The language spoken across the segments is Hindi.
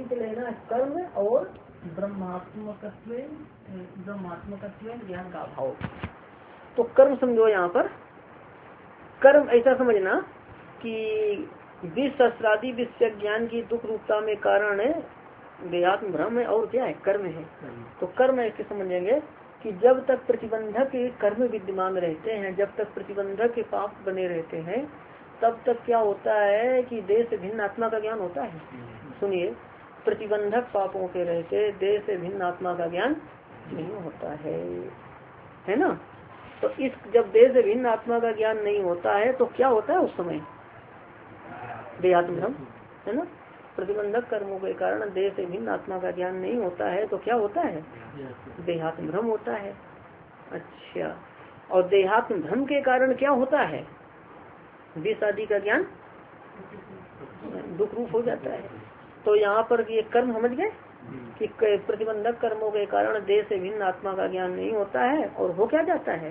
सूत्र लेना कर्म और ब्रह्मात्मकत्व ज्ञान का अभाव। तो कर्म समझो यहाँ पर कर्म ऐसा समझना कि विश्वादी विषय ज्ञान की दुख रूपता में कारण है देहात्म भ्रम है और क्या है कर्म है। तो कर्म ऐसे समझेंगे कि जब तक प्रतिबंधक कर्म विद्यमान रहते हैं, जब तक प्रतिबंधक पाप बने रहते हैं, तब तक क्या होता है कि देह से भिन्न आत्मा का ज्ञान होता है। सुनिए, प्रतिबंधक पापों के रहते देह से भिन्न आत्मा का ज्ञान नहीं होता है ना। तो इस जब देह से भिन्न आत्मा का ज्ञान नहीं होता है तो क्या होता है उस समय देहात्म भ्रम, है ना। प्रतिबंधक कर्मों के कारण देह से भिन्न आत्मा का ज्ञान नहीं होता है तो क्या होता है देहात्म भ्रम होता है। अच्छा, और देहात्म भ्रम के कारण क्या होता है विष आदि का ज्ञान दुख रूप हो जाता है। तो यहाँ पर ये कर्म समझ गए कि प्रतिबंधक कर्मों के कारण देह से भिन्न आत्मा का ज्ञान नहीं होता है और हो क्या जाता है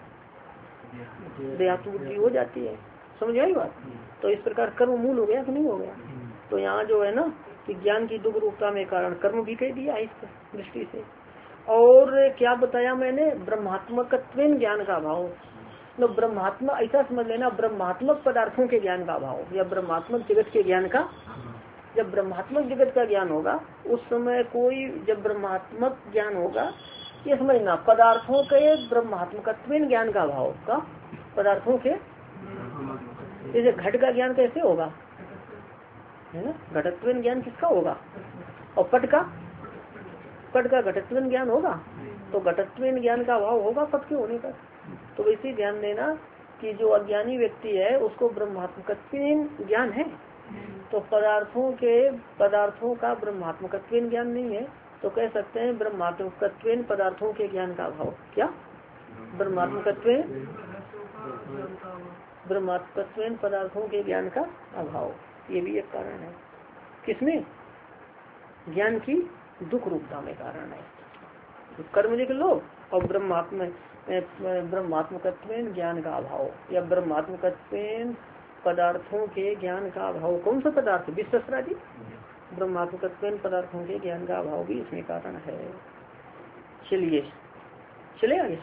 देहात्म बुद्धि हो जाती है। समझ आई बात। तो इस प्रकार कर्म मूल हो गया कि नहीं हो गया। तो यहाँ जो है ना कि ज्ञान की दुख रूपता में कारण कर्म भी कह दिया इस दृष्टि से। और क्या बताया मैंने ब्रह्मात्मकत्व ज्ञान का अभाव। तो ब्रह्मात्मा ऐसा समझ लेना ब्रह्मात्मक पदार्थों के ज्ञान का अभाव या ब्रह्मात्मक जगत के ज्ञान का। जब ब्रह्मात्मक जगत का ज्ञान होगा उस समय कोई जब ब्रह्मात्मक ज्ञान होगा ये समझना पदार्थों के ब्रह्मात्मकत्व ज्ञान का अभाव का पदार्थों के जैसे घट का ज्ञान कैसे होगा है ना। घटत्व ज्ञान किसका होगा और पट का घटत्व ज्ञान होगा। तो घटत्व ज्ञान का अभाव होगा पट के होने पर। तो वैसे ध्यान देना कि जो अज्ञानी व्यक्ति है उसको ब्रह्मात्मकत्व ज्ञान है तो पदार्थों का ब्रह्मात्मकत्व ज्ञान नहीं है। तो कह सकते हैं ब्रह्मात्मकत्व पदार्थों के ज्ञान का अभाव। क्या ब्रह्मात्मकत्व पदार्थों के ज्ञान का अभाव, ये भी एक कारण है। किसमें ज्ञान की दुख रूपता में कारण है। तो कर्म लिख लो और ब्रह्मात्मकत्व ज्ञान का अभाव या ब्रह्मात्मकत्व पदार्थों के ज्ञान का अभाव। कौन सा पदार्थ विश्वादी ब्रह्मात्मकत्व पदार्थों के ज्ञान का अभाव भी इसमें कारण है। चले आगे।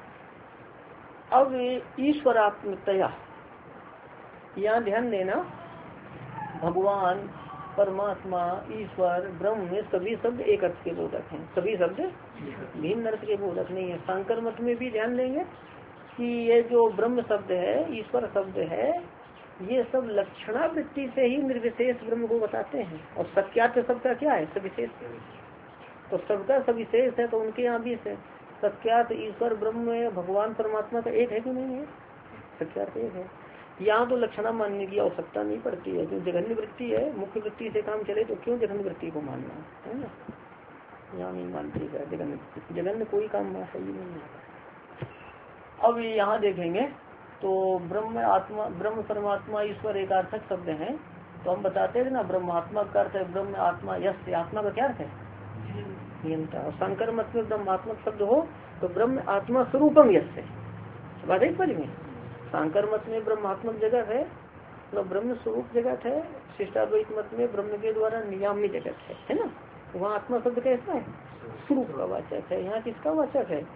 अब ईश्वरात्मकतया यहाँ ध्यान देना भगवान परमात्मा ईश्वर ब्रह्म में सभी शब्द एक अर्थ के बोधक हैं। सभी शब्द भिन्न अर्थ के बोधक नहीं है। शंकर मत में भी ध्यान देंगे कि ये जो ब्रह्म शब्द है ईश्वर शब्द है ये सब लक्षणावृत्ति से ही निर्विशेष ब्रह्म को बताते हैं। और सत्यार्थ शब्द का क्या है सविशेष। तो सबका सविशेष है तो उनके यहाँ भी सत्यार्थ ईश्वर ब्रह्म भगवान परमात्मा का एक है कि नहीं है। सत्यार्थ एक है। यहाँ तो लक्षणा मानने की आवश्यकता नहीं पड़ती है जो जघन्य वृत्ति है मुख्य वृत्ति से काम चले तो क्यों जघन्य वृत्ति को मानना है ना। यहाँ नहीं मानती है जघन्य कोई काम सही नहीं है। अब यहाँ देखेंगे तो ब्रह्म परमात्मा ईश्वर एक अर्थक शब्द है। तो हम बताते थे ना ब्रह्मात्मा का अर्थ है ब्रह्म आत्मा यश आत्मा का क्या अर्थ है नियंता। और शंकर मत में ब्रह्मात्मक शब्द हो तो ब्रह्म आत्मा स्वरूपम यश है बात है समझ में। शंकर मत में ब्रह्मात्मक जगत है तो ब्रह्म स्वरूप जगत है। शिष्टाद्वैत मत में ब्रह्म के द्वारा नियाम्य जगत है ना। वहाँ आत्मा शब्द कैसा है स्वरूप का वाचक है। यहाँ किसका वाचक है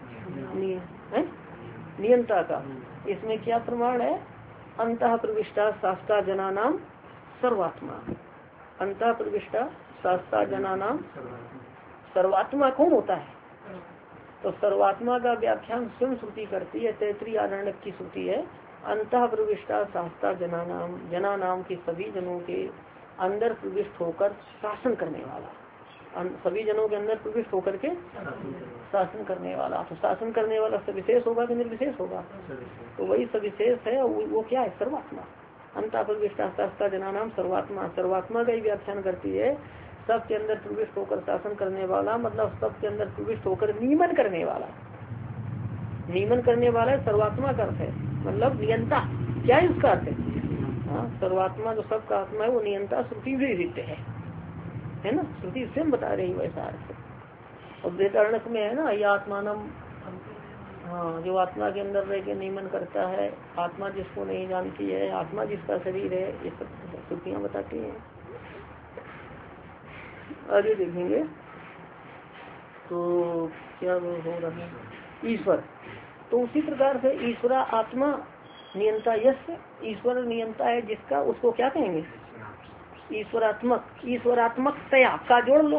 नियंता का। इसमें क्या प्रमाण है अंतः प्रविष्टा शास्त्रा जना नाम सर्वात्मा। अंतः प्रविष्टा शास्त्रा जना नाम सर्वात्मा कौन होता है। तो सर्वात्मा का व्याख्यान स्वयं श्रुति करती है। तैतृय आरण्यक की श्रुति है अंतः प्रविष्टा शास्त्रा जना नाम के सभी जनों के अंदर प्रविष्ट होकर शासन करने वाला। सभी जनों के अंदर प्रविष्ट होकर के शासन करने वाला। तो शासन करने वाला सविशेष होगा कि निर्विशेष होगा। तो वही सविशेष है वो क्या है सर्वात्मा। अंतः प्रविष्टा शास्त्रा जना नाम सर्वात्मा। सर्वात्मा का ही व्याख्यान करती है सबके अंदर प्रविष्ट होकर शासन करने वाला मतलब सबके अंदर प्रविष्ट होकर नियमन करने वाला। नियमन करने वाला सर्वात्मा का अर्थ है मतलब नियंता। क्या है उसका अर्थ हाँ सर्वात्मा जो सबका आत्मा है वो नियंता श्रुति भी सिद्ध है ना। श्रुति स्वयं बता रही वैसा अर्थ। और वेदारण्यक में है ना ये आत्मानम हाँ जो आत्मा के अंदर रह के नियमन करता है आत्मा जिसको नहीं जानती है आत्मा जिसका शरीर है ये सब श्रुतियाँ बताती हैं। आगे देखेंगे तो क्या वो हो रहा है ईश्वर। तो उसी प्रकार से ईश्वरा आत्मा नियंता यस्य, ईश्वर नियंता है जिसका, उसको क्या कहेंगे ईश्वरात्मक। ईश्वरात्मकतया का जोड़ लो,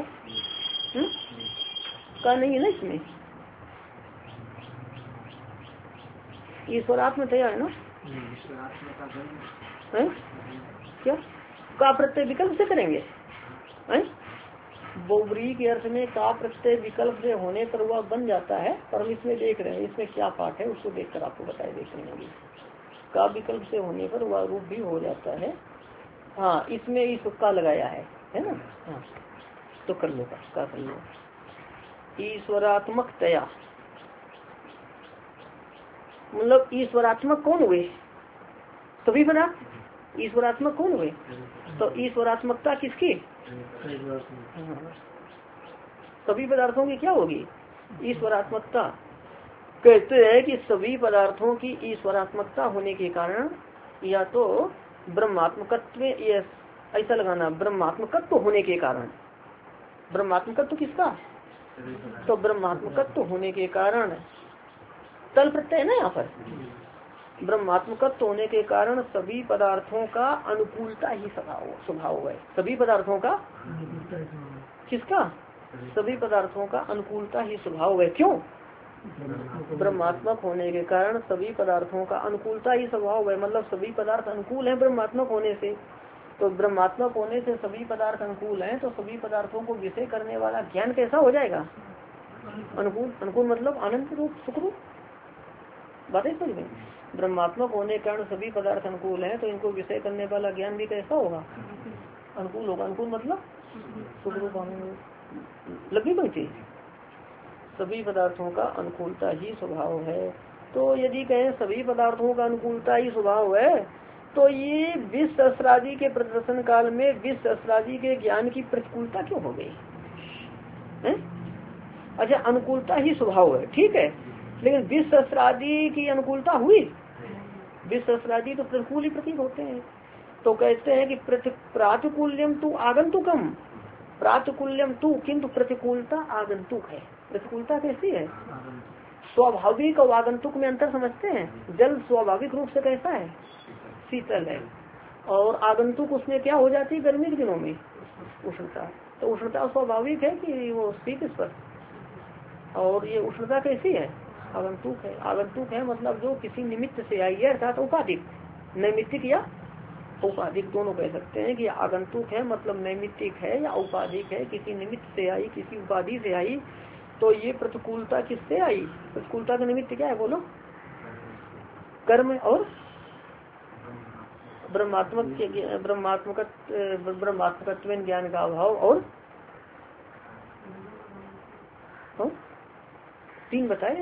का नहीं है ना इसमें, ईश्वरात्मतया है ना, है क्या का प्रत्यय विकल्प से करेंगे है? बहुब्रीही के अर्थ में का प्रत्यय विकल्प से होने पर वह बन जाता है, पर हम इसमें देख रहे हैं इसमें क्या पाठ है उसको देखकर आपको बताए देख रहे हैं अभी। का विकल्प से होने पर वह रूप भी हो जाता है। हाँ इसमें इस का लगाया है ना। हाँ तो कर लो का कर लो। ईश्वरात्मकतया मतलब ईश्वरात्मक कौन हुए, सभी पदार्थ ईश्वरात्मक कौन हुए। तो ईश्वरात्मकता किसकी, सभी पदार्थों की क्या होगी ईश्वरात्मकता। कहते हैं कि सभी पदार्थों की ईश्वरात्मकता होने के कारण या तो ब्रह्मात्मकत्व, ये ऐसा लगाना ब्रह्मात्मकत्व होने के कारण, ब्रह्मात्मकत्व किसका, तो ब्रह्मात्मकत्व होने के कारण तल प्रत्यय है ना यहाँ पर, ब्रह्मात्मकत्व होने के कारण सभी पदार्थों का अनुकूलता ही स्वभाव है। सभी पदार्थों का किसका, सभी पदार्थों का अनुकूलता ही स्वभाव है। क्यों, ब्रह्मात्मक होने के कारण सभी पदार्थों का अनुकूलता ही स्वभाव है, मतलब सभी पदार्थ अनुकूल हैं ब्रह्मात्मक होने से। तो ब्रह्मात्मक होने से सभी पदार्थ अनुकूल हैं, तो सभी पदार्थों को विषय करने वाला ज्ञान कैसा हो जाएगा, अनुकूल। अनुकूल मतलब आनंद रूप सुख रूप, बातें समझ में। ब्रह्मात्मक होने के कारण सभी पदार्थ अनुकूल हैं, तो इनको विषय करने वाला ज्ञान भी कैसा होगा, अनुकूल होगा। अनुकूल मतलब सुख रूप आनंद लगी बनती, सभी पदार्थों का अनुकूलता ही स्वभाव है। तो यदि कहें सभी पदार्थों का अनुकूलता ही स्वभाव है, तो ये विश्व सहस्रादि के प्रदर्शन काल में विश्व सहस्रादि के ज्ञान की प्रतिकूलता क्यों हो गई है? अच्छा अनुकूलता ही स्वभाव है ठीक है, लेकिन विश्व सहस्रादि की अनुकूलता हुई, विश्व सहस्रादि तो प्रतिकूल ही प्रतीक होते हैं। तो कहते हैं कि प्रातिकूल्यम तू आगंतुकम, प्रातिकूल्यम तू किंतु प्रतिकूलता आगंतुक है। प्रतिकूलता कैसी है, स्वाभाविक और आगंतुक में अंतर समझते हैं। जल स्वाभाविक रूप से कैसा है, शीतल है, और आगंतुक उसमें क्या हो जाती है गर्मी के दिनों में, उष्णता। तो उष्णता स्वाभाविक है कि वो शीत स्पर्श, और ये उष्णता कैसी है, आगंतुक है। आगंतुक है मतलब जो किसी निमित्त से आई है, अर्थात उपाधिक, नैमित्तिक या औपाधिक दोनों कह सकते हैं कि आगंतुक है मतलब नैमित्तिक है या औपाधिक है, किसी निमित्त से आई, किसी उपाधि से आई। तो ये प्रतिकूलता किससे आई, प्रतिकूलता का निमित्त क्या है बोलो, कर्म और ब्रह्मात्मकत्व ज्ञान का अभाव, और तीन बताए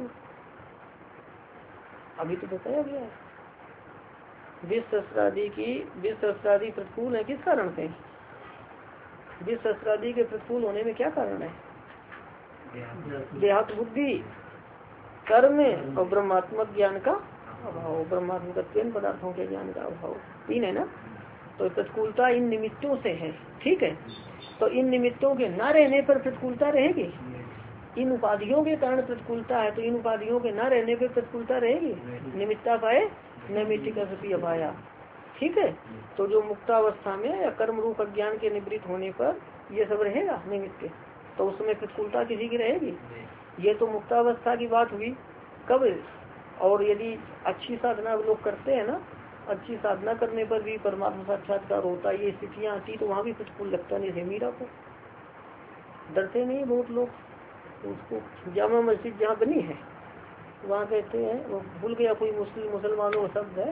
अभी तो बताया गया। विश्व सहस्रादि प्रतिकूल है किस कारण से, विश्व सहस्रादि के प्रतिकूल होने में क्या कारण है, देहात बुद्धि, कर्म और ब्रह्मात्मक ज्ञान का अभाव, ब्रह्मात्मक पदार्थों के ज्ञान का अभाव, तीन है ना। तो प्रतिकूलता इन निमित्तों से है ठीक है। तो इन निमित्तों के न रहने पर प्रतिकूलता रहेगी, इन उपाधियों के कारण प्रतिकूलता है, तो इन उपाधियों के न रहने पर प्रतिकूलता रहेगी। निमित्ता पाए नैमित्तिक सती अपाया ठीक है। तो जो मुक्तावस्था में या कर्म रूप अज्ञान के निवृत्त होने पर ये सब रहेगा निमित्त, तो उसमें प्रतिकूलता किसी की रहेगी। ये तो मुक्तावस्था की बात हुई कब, और यदि अच्छी साधना लोग करते हैं ना, अच्छी साधना करने पर भी परमात्मा साक्षात्कार होता है, ये स्थितियाँ आती तो वहाँ भी प्रतिकूल लगता नहीं। मीरा को डरते नहीं बहुत लोग, उसको जामा मस्जिद जहाँ बनी है वहाँ कहते हैं, वो भूल गया कोई मुसलमानों का शब्द है,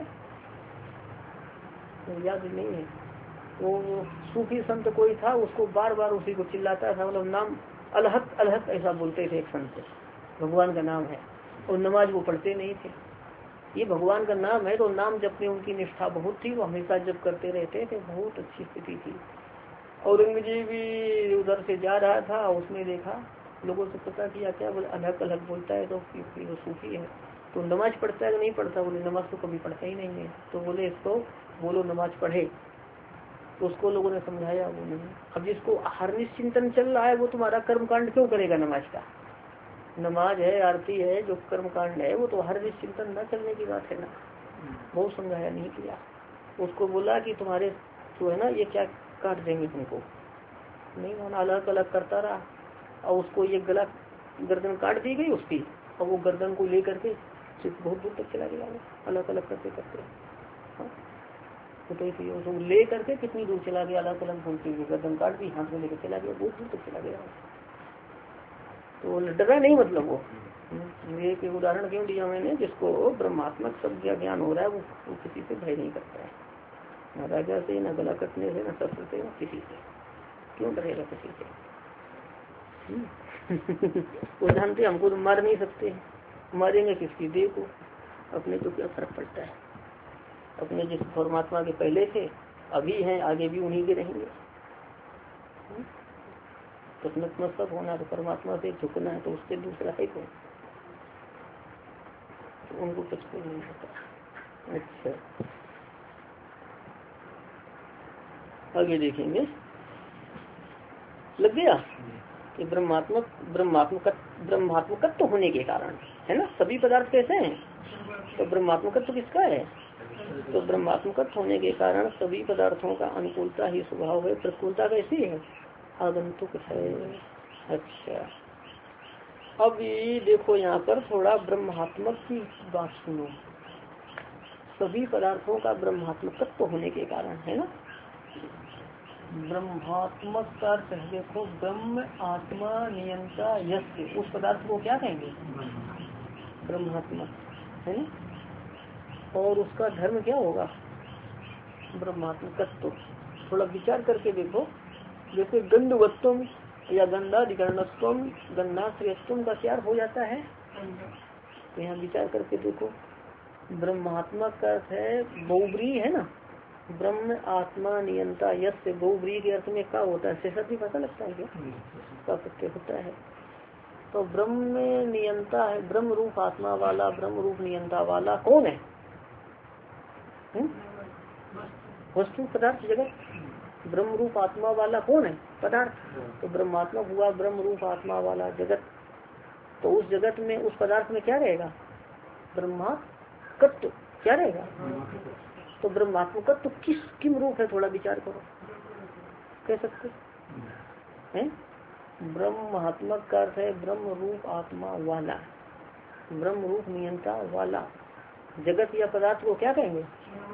याद नहीं है, वो सूफी संत कोई था, उसको बार बार उसी को चिल्लाता था, मतलब नाम अलहत अलहत ऐसा बोलते थे एक संत, भगवान का नाम है, और नमाज वो पढ़ते नहीं थे। ये भगवान का नाम है तो नाम जपने उनकी निष्ठा बहुत थी, वो हमेशा जप करते रहते थे, बहुत अच्छी स्थिति थी। औरंगजेब भी उधर से जा रहा था, उसने देखा, लोगों से पता किया क्या बोले अलग अलग बोलता है, तो वो सूफी है, तो नमाज पढ़ता है कि नहीं पढ़ता, बोले नमाज तो कभी पढ़ता ही नहीं है। तो बोले इसको बोलो नमाज पढ़े, तो उसको लोगों ने समझाया, वो नहीं। अब जिसको हरनिश चिंतन चल रहा है वो तुम्हारा कर्म कांड क्यों करेगा नमाज का? नमाज है, आरती है, जो कर्म कांड है वो तो हरनिश चिंतन न चलने की बात है ना। बहुत समझाया, नहीं किया। उसको बोला कि तुम्हारे जो है ना ये क्या काट देंगे तुमको, नहीं माना, अलग अलग करता रहा। और उसको ये गला गर्दन काट दी गई उसकी, और वो गर्दन को लेकर के बहुत दूर तक चला गया, अलग अलग करते करते। हाँ? तो उसको ले करके कितनी दूर चला गया, अलग अलग घूमते हुए गर्दन काट दी, हाथ में लेकर चला गया, बहुत दूर तक चला गया। तो डरा नहीं, मतलब वो एक उदाहरण क्यों दिया मैंने, जिसको ब्रह्मात्मक शब्द का ज्ञान हो रहा है वो किसी से भय नहीं करता है, न राजा से, न गला कटने से, न शस्त्र से, न किसी से। क्यों डरेगा किसी से? वो जानते हमको तो मार नहीं सकते, मारेंगे किसकी देह को, अपने तो क्या फर्क पड़ता है। अपने जिस परमात्मा के पहले थे, अभी हैं, आगे भी उन्हीं के रहेंगे। तो नतमस्तक होना तो परमात्मा से झुकना है, तो उससे दूसरा है कौन? तो उनको कुछ नहीं होता। अच्छा, आगे देखेंगे। लग गया कि ब्रह्मात्मकत्व होने के कारण है ना, सभी पदार्थ कैसे हैं? तो ब्रह्मात्मकत्व किसका है? तो ब्रह्मात्मकत्व होने के कारण सभी पदार्थों का अनुकूलता ही स्वभाव है। प्रतिकूलता कैसी है? आगंतुक है। अच्छा, अब ये देखो यहाँ पर थोड़ा ब्रह्मात्मक की बात सुनो। सभी पदार्थों का ब्रह्मात्मकत्व होने के कारण है ना, ब्रह्मात्मक का अर्थ है, देखो ब्रह्म आत्मा नियंता यस्य, उस पदार्थ को क्या कहेंगे? ब्रह्मात्मक, है ना। और उसका धर्म क्या होगा? ब्रह्मात्मकत्व। थोड़ा विचार करके देखो, जैसे गंधवत्वम या गंधाधिकरणत्वम, गंधाश्रयत्वम का क्या हो जाता है? तो यहाँ विचार करके देखो, ब्रह्मात्मक का अर्थ है बहुब्री, है ना। ब्रह्म आत्मा नियंता यस्य, बहुब्री के अर्थ में क्या होता है? शेषा भी पता लगता है क्या? का प्रत्यय होता है। तो ब्रह्म नियंता है, ब्रह्म रूप आत्मा वाला, ब्रह्म रूप नियंता वाला कौन है? वस्तु, पदार्थ, जगत। ब्रह्म रूप आत्मा वाला कौन है? पदार्थ। तो ब्रह्मात्मा हुआ ब्रह्म रूप आत्मा वाला जगत। तो उस जगत में, उस पदार्थ में क्या रहेगा? ब्रह्मात्मकत्व। क्या रहेगा? तो ब्रह्मात्मकत्व किम रूप है? थोड़ा विचार करो, कह सकते हैं? ब्रह्मात्मक का अर्थ है ब्रह्म रूप आत्मा वाला, ब्रह्म रूप नियंता वाला। जगत या पदार्थ को क्या कहेंगे?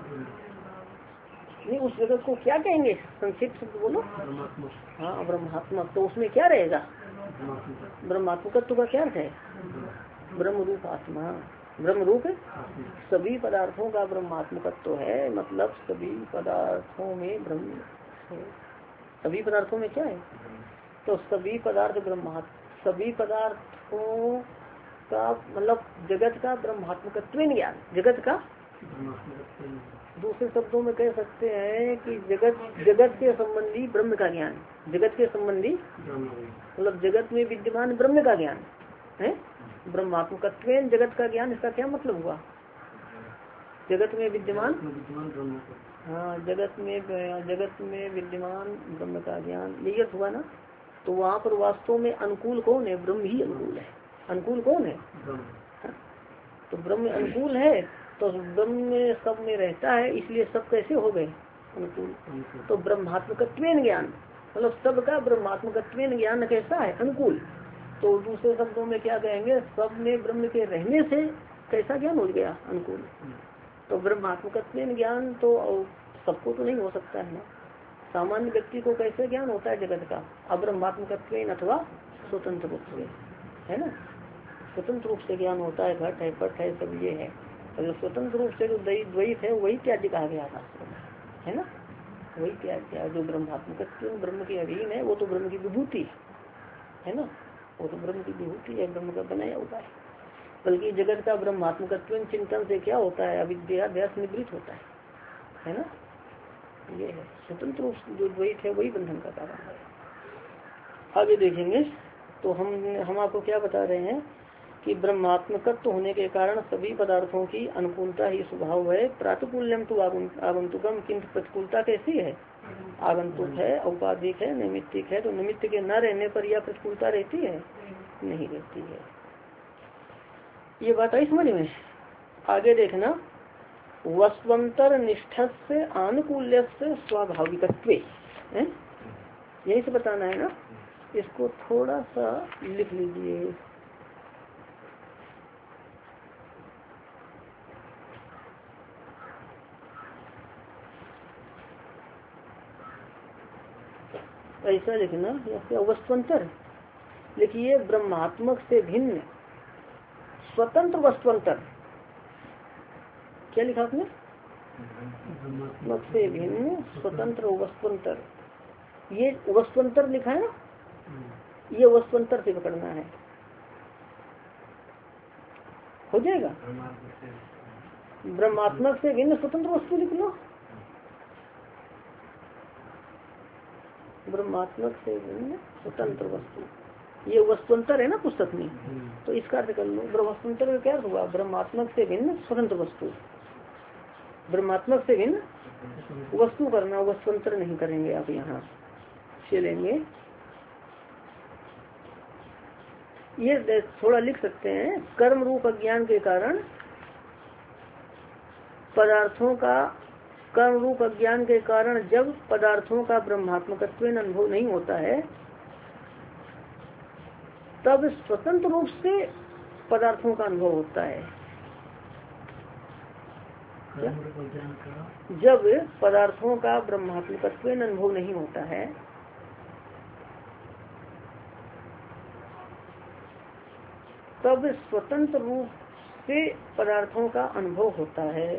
नहीं, उस जगत को क्या कहेंगे? संक्षिप्त बोलो। हाँ, ब्रह्मात्मक। तो उसमें क्या रहेगा? ब्रह्मात्मकत्व का क्या अर्थ है? ब्रह्म रूप आत्मा, ब्रह्म रूप सभी पदार्थों का ब्रह्मात्मकत्व है, मतलब सभी पदार्थों में ब्रह्म है। सभी पदार्थों में क्या है? तो सभी पदार्थ सभी पदार्थों का मतलब जगत का ब्रह्मात्मकत्व ज्ञान, जगत का, दूसरे शब्दों में कह सकते हैं कि जगत के संबंधी ब्रह्म का ज्ञान, जगत के संबंधी मतलब जगत में विद्यमान ब्रह्म का ज्ञान है। ब्रह्मात्मकत्व जगत का ज्ञान, इसका क्या मतलब हुआ? जगत में विद्यमान, हाँ, जगत में विद्यमान ब्रह्म का ज्ञान, यही अर्थ हुआ ना। तो वहाँ पर वास्तव में अनुकूल कौन है? ब्रह्म ही अनुकूल है। अनुकूल कौन है? तो ब्रह्म अनुकूल है, तो ब्रह्म में सब में रहता है, इसलिए सब कैसे हो गए? अनुकूल। तो ब्रह्मात्मकत्व ज्ञान मतलब सबका ब्रह्मात्मकत्व ज्ञान कैसा है? अनुकूल। तो दूसरे शब्दों में क्या कहेंगे? सब में ब्रह्म के रहने से कैसा ज्ञान हो गया? अनुकूल। तो ब्रह्मात्मकत्व ज्ञान तो सबको तो नहीं हो सकता है ना। सामान्य व्यक्ति को कैसे ज्ञान होता है जगत का? अब्रह्मात्मकत्व अथवा स्वतंत्र रूप से, है ना। स्वतंत्र रूप से ज्ञान होता है, घट है, पट है, सब ये है। अगर स्वतंत्र रूप से जो द्वैत है वही त्याज्य कहा गया था, है ना। वही त्याज्य, जो ब्रह्मात्मकत्व ब्रह्म के अधीन है वो तो ब्रह्म की विभूति है ना, वो तो ब्रह्म की विभूति है, ब्रह्म का बनाया हुआ है। बल्कि जगत का ब्रह्मात्मकत्व चिंतन से क्या होता है? अविद्याभ्यास निवृत्त होता है ना। ये है स्वतंत्र रूप जो द्वैत है वही बंधन का कारण है। आगे देखेंगे। तो हम आपको क्या बता रहे हैं कि ब्रह्मात्मकत्व होने के कारण सभी पदार्थों की अनुकूलता ही स्वभाव है। प्रातिकूल्यम तो आगंतुकम, किंतु प्रतिकूलता कैसी है? आगंतुक है, औपाधिक है, नैमित्तिक है। तो निमित्त के न रहने पर यह प्रतिकूलता रहती है? नहीं रहती है। ये बात आई समझ में? आगे देखना, वस्वंतर निष्ठस्य आनुकूल्य स्वाभाविकत्वे, यही से बताना है ना। इसको थोड़ा सा लिख लीजिए। ऐसा लिखना, या वस्तुअंतर लिखिए, ब्रह्मात्मक से भिन्न स्वतंत्र वस्तुअंतर। क्या लिखा आपने? ब्रह्मात्मक से भिन्न स्वतंत्र वस्तुअंतर। ये वस्तुअंतर लिखा है ना, ये वस्तुअंतर से पकड़ना है, हो जाएगा। ब्रह्मात्मक से भिन्न स्वतंत्र वस्तु लिख लो। ब्रह्मात्मक से भिन्न स्वतंत्र वस्तु, ये वस्तुअंतर है ना पुस्तक में, तो इसका अर्थ कर लो। वस्तुअंतर का क्या हुआ? ब्रह्मात्मक से भिन्न स्वतंत्र वस्तु। ब्रह्मात्मक से भिन्न वस्तु करना, वस्तुअंतर नहीं करेंगे आप। यहाँ चलेंगे, ये थोड़ा लिख सकते हैं। कर्म रूप अज्ञान के कारण पदार्थों का, कर्म रूप अज्ञान के कारण जब पदार्थों का ब्रह्मात्मकत्व अनुभव नहीं होता है, तब स्वतंत्र रूप से पदार्थों का अनुभव होता है। जब पदार्थों का ब्रह्मात्मकत्व अनुभव नहीं होता है, तब स्वतंत्र रूप से पदार्थों का अनुभव होता है।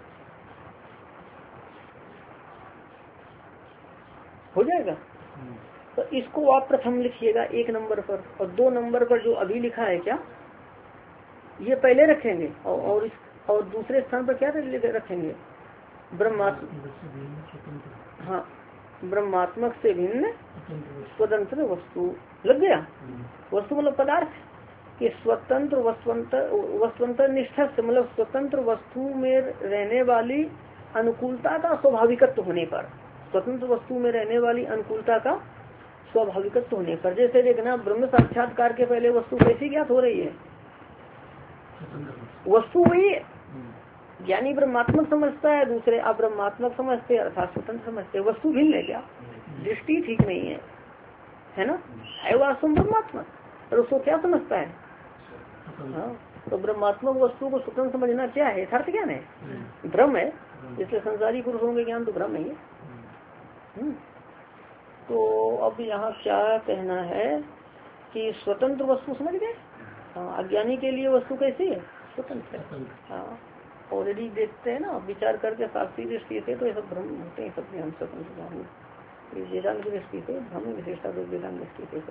हो जाएगा। तो इसको आप प्रथम लिखिएगा 1 नंबर पर, और 2 नंबर पर जो अभी लिखा है, क्या ये पहले रखेंगे, और दूसरे स्थान पर क्या रखेंगे? हाँ, ब्रह्मात्मक से भिन्न स्वतंत्र वस्तु। लग गया? वस्तु मतलब पदार्थ, कि स्वतंत्र वस्तुअंतर निष्ठा से मतलब स्वतंत्र वस्तु में रहने वाली अनुकूलता का स्वाभाविकत्व होने पर, स्वतंत्र वस्तु में रहने वाली अनुकूलता का स्वाभाविकत्व होने पर। जैसे देखना, ब्रह्म साक्षात्कार के पहले वस्तु कैसी ज्ञात हो रही है? वस्तु वही है, ज्ञानी ब्रह्मात्मक समझता है, दूसरे अब्रह्मात्मक समझते हैं, अर्थात स्वतंत्र समझते हैं। वस्तु भिन्न है, क्या दृष्टि ठीक नहीं है ना? है वास्तव ब्रह्मात्मक, और उसको क्या समझता है? हाँ, तो ब्रह्मात्मक वस्तु को स्वतंत्र समझना क्या है? यथार्थ ज्ञान है, भ्रम है। इसलिए संसारी पुरुषों के ज्ञान तो भ्रम नहीं है। तो अब यहाँ क्या कहना है कि स्वतंत्र वस्तु समझ गए। हाँ, अज्ञानी के लिए वस्तु कैसी है? स्वतंत्र है। हाँ, ऑलरेडी देखते हैं ना, विचार करके शास्त्रीय दृष्टि से तो ये सब भ्रम होते हैं, सब ज्ञान स्वतंत्र ज्ञान। वेदांत की दृष्टि से भ्रम विशेषता, तो वेदांत दृष्टि से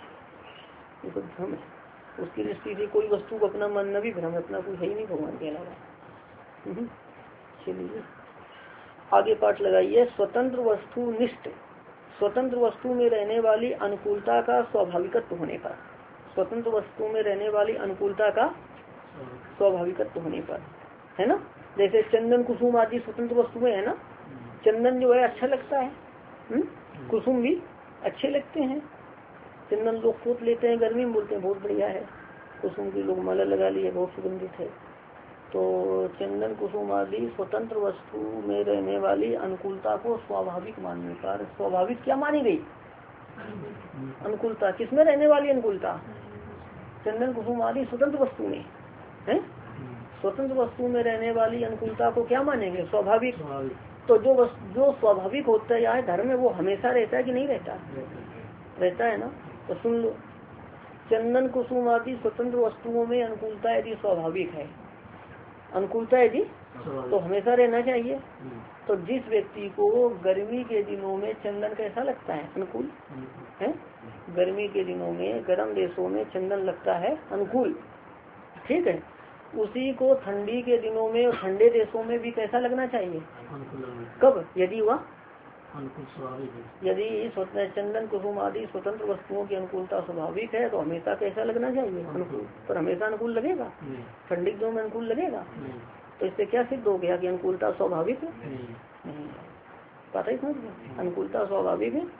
ये सब भ्रम है। उसकी दृष्टि से कोई वस्तु को अपना मानना भी भ्रम, अपना कुछ है ही नहीं भगवान के अलावा। चलिए आगे पाठ लगाइए। स्वतंत्र वस्तु निष्ठ, स्वतंत्र वस्तु में रहने वाली अनुकूलता का स्वाभाविकत्व होने पर, स्वतंत्र वस्तु में रहने वाली अनुकूलता का स्वाभाविकत्व होने पर, है ना। जैसे चंदन कुसुम आदि स्वतंत्र वस्तुएं है ना। चंदन जो है अच्छा लगता है, कुसुम भी अच्छे लगते हैं। चंदन लोग फूट लेते हैं गर्मी में, बोलते हैं बहुत बढ़िया है। कुसुम की लोग माला लगा ली है, बहुत सुगंधित है। तो चंदन कुसुम आदि स्वतंत्र वस्तु में रहने वाली अनुकूलता को स्वाभाविक मानने पर, स्वाभाविक क्या मानी गई? अनुकूलता। किसमें रहने वाली अनुकूलता? चंदन कुसुम आदि स्वतंत्र वस्तु में है। स्वतंत्र वस्तु में रहने वाली अनुकूलता को क्या मानेंगे? स्वाभाविक। तो जो स्वाभाविक होता है धर्म में, वो हमेशा रहता है कि नहीं रहता? रहता है ना। तो सुन लो, चंदन कुसुम आदि स्वतंत्र वस्तुओं में अनुकूलता यदि स्वाभाविक है, अनुकूलता यदि, तो हमेशा रहना चाहिए। तो जिस व्यक्ति को गर्मी के दिनों में चंदन कैसा लगता है? अनुकूल है। गर्मी के दिनों में गर्म देशों में चंदन लगता है अनुकूल, ठीक है। उसी को ठंडी के दिनों में और ठंडे देशों में भी कैसा लगना चाहिए? कब? यदि वह अनुकूल स्वाभाविक है। यदि चंदन कुसुम आदि स्वतंत्र वस्तुओं की अनुकूलता स्वाभाविक है तो हमेशा कैसा लगना चाहिए? अनुकूल। पर हमेशा अनुकूल लगेगा? ठंडी दिनों में अनुकूल लगेगा? तो इससे क्या सिद्ध हो गया कि अनुकूलता स्वाभाविक है? नहीं। पता ही समझ गया, अनुकूलता स्वाभाविक है।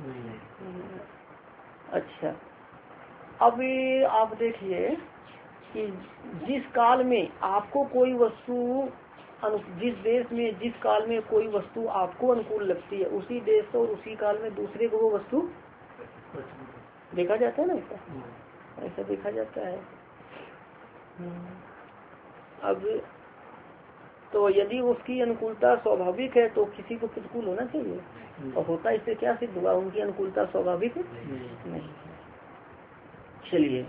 अच्छा, अब आप देखिए कि जिस काल में आपको कोई वस्तु, जिस देश में जिस काल में कोई वस्तु आपको अनुकूल लगती है, उसी देश और उसी काल में दूसरे को वो वस्तु देखा जाता है ना, ऐसा देखा जाता है। अब तो यदि उसकी अनुकूलता स्वाभाविक है तो किसी को प्रतिकूल होना चाहिए, और होता इससे क्या सिद्ध हुआ? उनकी अनुकूलता स्वाभाविक नहीं। चलिए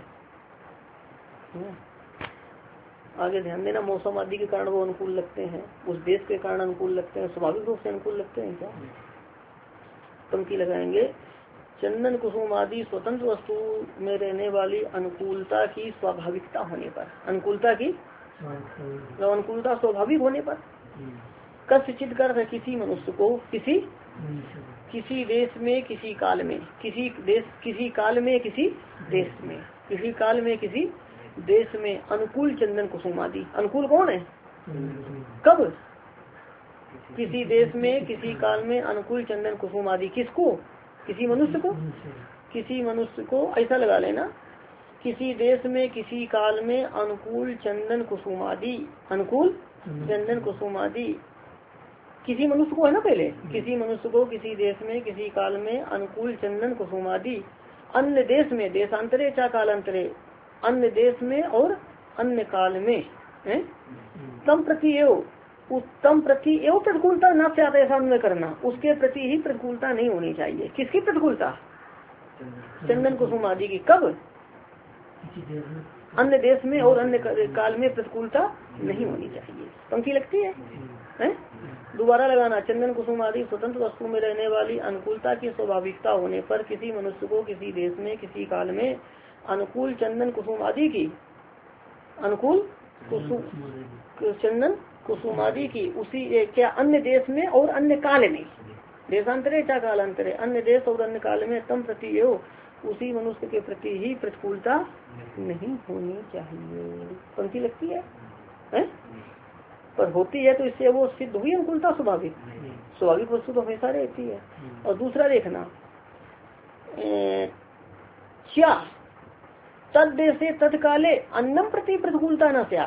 आगे ध्यान देना, मौसम आदि के कारण वो अनुकूल लगते हैं, उस देश के कारण अनुकूल लगते हैं, स्वाभाविक रूप से अनुकूल लगते हैं क्या? पंक्ति लगाएंगे, चंदन कुसुम आदि स्वतंत्र वस्तु में रहने वाली अनुकूलता की स्वाभाविकता होने पर, अनुकूलता की अनुकूलता स्वाभाविक होने पर कस्यचित कर है किसी मनुष्य को किसी देश में किसी काल में, किसी काल में किसी देश में, किसी काल में किसी देश में अनुकूल चंदन कुसुम आदि। अनुकूल कौन है? कब? किसी देश में किसी काल में अनुकूल चंदन कुसुम आदि। किसको? किसी मनुष्य को। किसी मनुष्य को ऐसा लगा लेना, किसी देश में किसी काल में अनुकूल चंदन कुसुम आदि, अनुकूल चंदन कुसुम आदि किसी मनुष्य को है ना, पहले किसी मनुष्य को किसी देश में किसी काल में अनुकूल चंदन कुसुम आदि अन्य देश में, देशांतरे चा कालांतरे, अन्य देश में और अन्य काल में तम प्रति एवं उत्तम प्रति एवं प्रतिकूलता न से आता ऐसा उन्हें करना, उसके प्रति ही प्रतिकूलता नहीं होनी चाहिए। किसकी प्रतिकूलता? चंदन कुसुम आदि की। कब? अन्य देश में और अन्य काल में प्रतिकूलता नहीं होनी चाहिए। पंक्ति लगती है? दोबारा लगाना, चंदन कुसुम आदि स्वतंत्र वस्तु में रहने वाली अनुकूलता की स्वाभाविकता होने पर किसी मनुष्य को किसी देश में किसी काल में अनुकूल चंदन कुसुम आदि की, अनुकूल चंदन कुसुम आदि की उसी क्या अन्य देश में और अन्य काल में, देशांतरे चा कालांतरे, अन्य देश और अन्य काल में तम प्रति एवं उसी मनुष्य के प्रति ही प्रतिकूलता नहीं होनी चाहिए। पंक्ति लगती है? पर होती है तो इससे वो सिद्ध हुई अनुकूलता स्वाभाविक। स्वाभाविक वस्तु तो हमेशा रहती है। और दूसरा देखना, क्या तद्देशे तत्काले अन्नम प्रति प्रतिकूलता न स्यात्।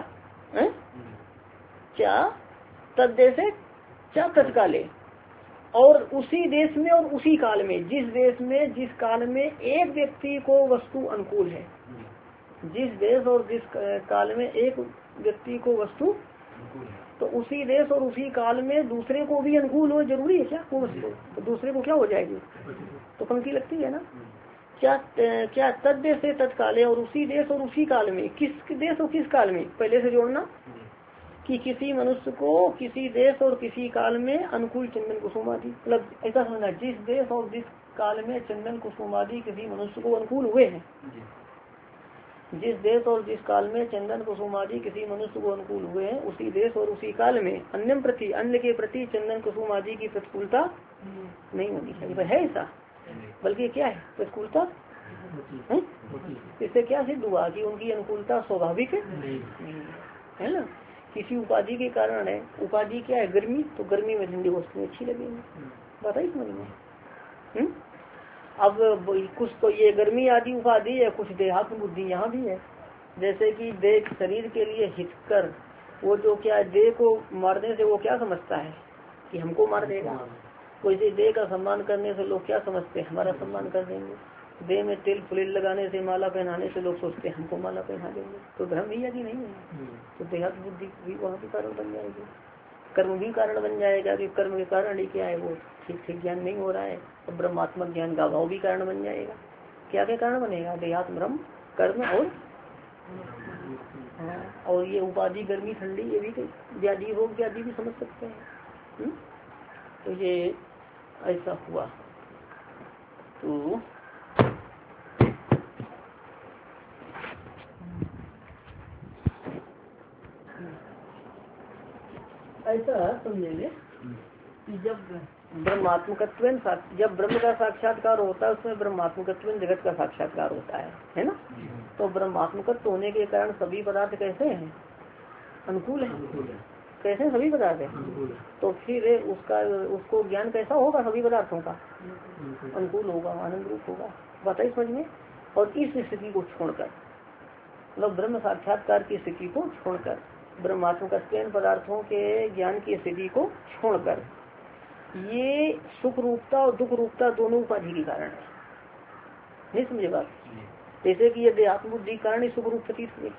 क्या तद्देशे क्या तत्काले, और उसी देश में और उसी काल में, जिस देश में जिस काल में एक व्यक्ति को वस्तु अनुकूल है, जिस देश और जिस काल में एक व्यक्ति को वस्तु, तो उसी देश और उसी काल में दूसरे को भी अनुकूल हो जरूरी है क्या? वो वस्तु तो दूसरे को क्या हो जाएगी? तो पंक्ति लगती है ना, क्या तद्देश से तत्काले, और उसी देश और उसी काल में, किस देश और किस काल में, पहले से जोड़ना कि किसी मनुष्य को किसी देश और किसी काल में अनुकूल चंदन कुसुम आदि, मतलब ऐसा समझना, जिस देश और जिस काल में चंदन कुसुम आदि किसी मनुष्य को अनुकूल हुए हैं, जिस देश और जिस काल में चंदन कुसुम आदि किसी मनुष्य को अनुकूल हुए हैं, उसी देश और उसी काल में अन्य प्रति, अन्य के प्रति चंदन कुसुम आदि की प्रतिकूलता नहीं होनी चाहिए। है ऐसा? बल्कि क्या है? प्रतिकूलता है। इससे क्या सिद्ध हुआ कि उनकी अनुकूलता स्वाभाविक है ना। किसी उपाधि के कारण है, उपाधि क्या है? गर्मी, तो गर्मी में ठंडी वस्तु अच्छी लगेगी। बात आई समझ में? अब कुछ तो ये गर्मी आदि उपाधि है, कुछ देहात्म बुद्धि यहाँ भी है। जैसे कि देह शरीर के लिए हितकर, वो जो क्या देह को मारने से वो क्या समझता है कि हमको मार देगा। वैसे देह का सम्मान करने से लोग क्या समझते हैं? हमारा सम्मान कर देंगे। देह में तेल फुलेल लगाने से, माला पहनाने से लोग सोचते हैं हमको माला पहना देंगे। तो धर्म ही यदि नहीं है तो देहात्म बुद्धि भी वहाँ भी कारण बन जाएगी। कर्म भी कारण बन जाएगा कि कर्म के कारण ही क्या है, वो ठीक ठीक ज्ञान नहीं हो रहा है। तो ब्रह्मात्मक ज्ञान का अभाव भी कारण बन जाएगा। क्या क्या कारण बनेगा? देहात्म, ब्रह्म, कर्म और ये उपाधि गर्मी ठंडी, ये भी व्याधि रोग व्याधि भी समझ सकते हैं। तो ये ऐसा हुआ। तो ऐसा समझेंगे कि जब ब्रह्मात्मकत्व जब ब्रह्म का साक्षात्कार होता है उसमें ब्रह्मात्मकत्व जगत का साक्षात्कार होता है ना। तो ब्रह्मात्मकत्व होने के कारण सभी पदार्थ कैसे हैं, अनुकूल है। कैसे हैं सभी पदार्थ है, तो फिर उसको ज्ञान कैसा होगा, सभी पदार्थों का अनुकूल होगा, आनंद रूप होगा। बताइए समझ में। और इस स्थिति को छोड़कर, मतलब ब्रह्म साक्षात्कार की स्थिति को छोड़कर, ब्रह्मात्मकत्व पदार्थों के ज्ञान की स्थिति को छोड़कर, ये सुख रूपता और दुख रूपता दोनों उपाधि के कारण है। नहीं समझे बात। जैसे कि यदि आत्मबुद्धि कारण ही सुख रूप प्रतीत हुए,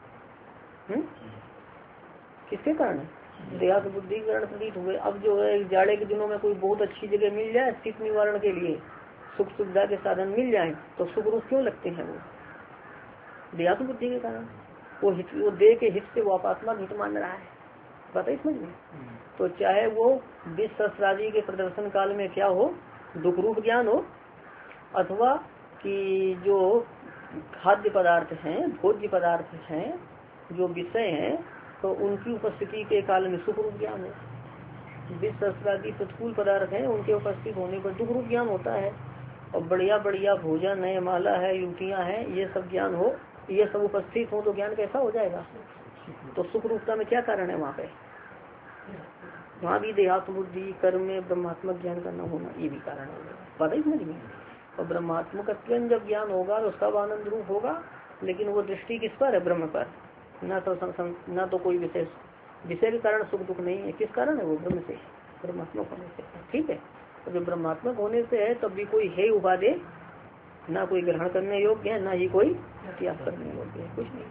किसके कारण, देहात बुद्धि के कारण प्रतीत हुए। अब जो है जाड़े के दिनों में कोई बहुत अच्छी जगह मिल जाए शीत निवारण के लिए, सुख सुविधा के साधन मिल जाए, तो सुख रूप क्यों लगते हैं, वो देहात बुद्धि के कारण। वो देह के हित से वो आपात्मा हित मान रहा है। बताइए समझ में। तो चाहे वो विष शस्त्रादि के प्रदर्शन काल में क्या हो, दुख रूप ज्ञान हो, अथवा कि जो खाद्य पदार्थ हैं, भोज्य पदार्थ हैं, जो विषय हैं, तो उनकी उपस्थिति के काल में सुख रूप ज्ञान है। विष शस्त्रादि प्रतिकूल पदार्थ हैं, उनके उपस्थित होने पर दुख रूप ज्ञान होता है। और बढ़िया बढ़िया भोजन है, माला है, युवतियाँ हैं, ये सब ज्ञान हो, ये सब उपस्थित हो तो ज्ञान कैसा हो जाएगा। तो सुख रूपता में क्या कारण है, वहाँ पे वहाँ भी देहात्म बुद्धि कर्म में ब्रह्मात्मक ज्ञान का न होना, ये भी कारण होगा। पता ही समझ में। और ब्रह्मात्मक जब ज्ञान होगा तो सब आनंद रूप होगा, लेकिन वो दृष्टि किस पर है, ब्रह्म पर। न तो कोई विशेष विषय के कारण सुख दुख नहीं है। किस कारण है, वो ब्रह्म से, ब्रह्मात्मक होने से। ठीक है। तो जब ब्रह्मात्मक होने से है तब भी कोई है उपादेय, ना कोई ग्रहण करने योग्य है, ना ही कोई त्याग करने योग्य है, कुछ नहीं।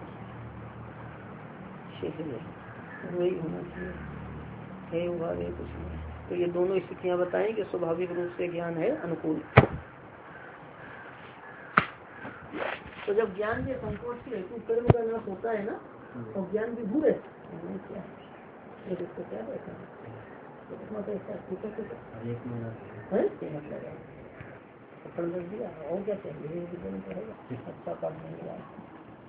वही होना चाहिए, है उपादेय कुछ नहीं। तो ये दोनों स्थितियां बताएं कि स्वाभाविक रूप से ज्ञान है अनुकूल। तो जब ज्ञान के संकोच के हेतु कर्म का नाश होता है ना, तो ज्ञान भी भूल है क्या बैठा दिया और क्या चाहिए, अच्छा काम नहीं हुआ।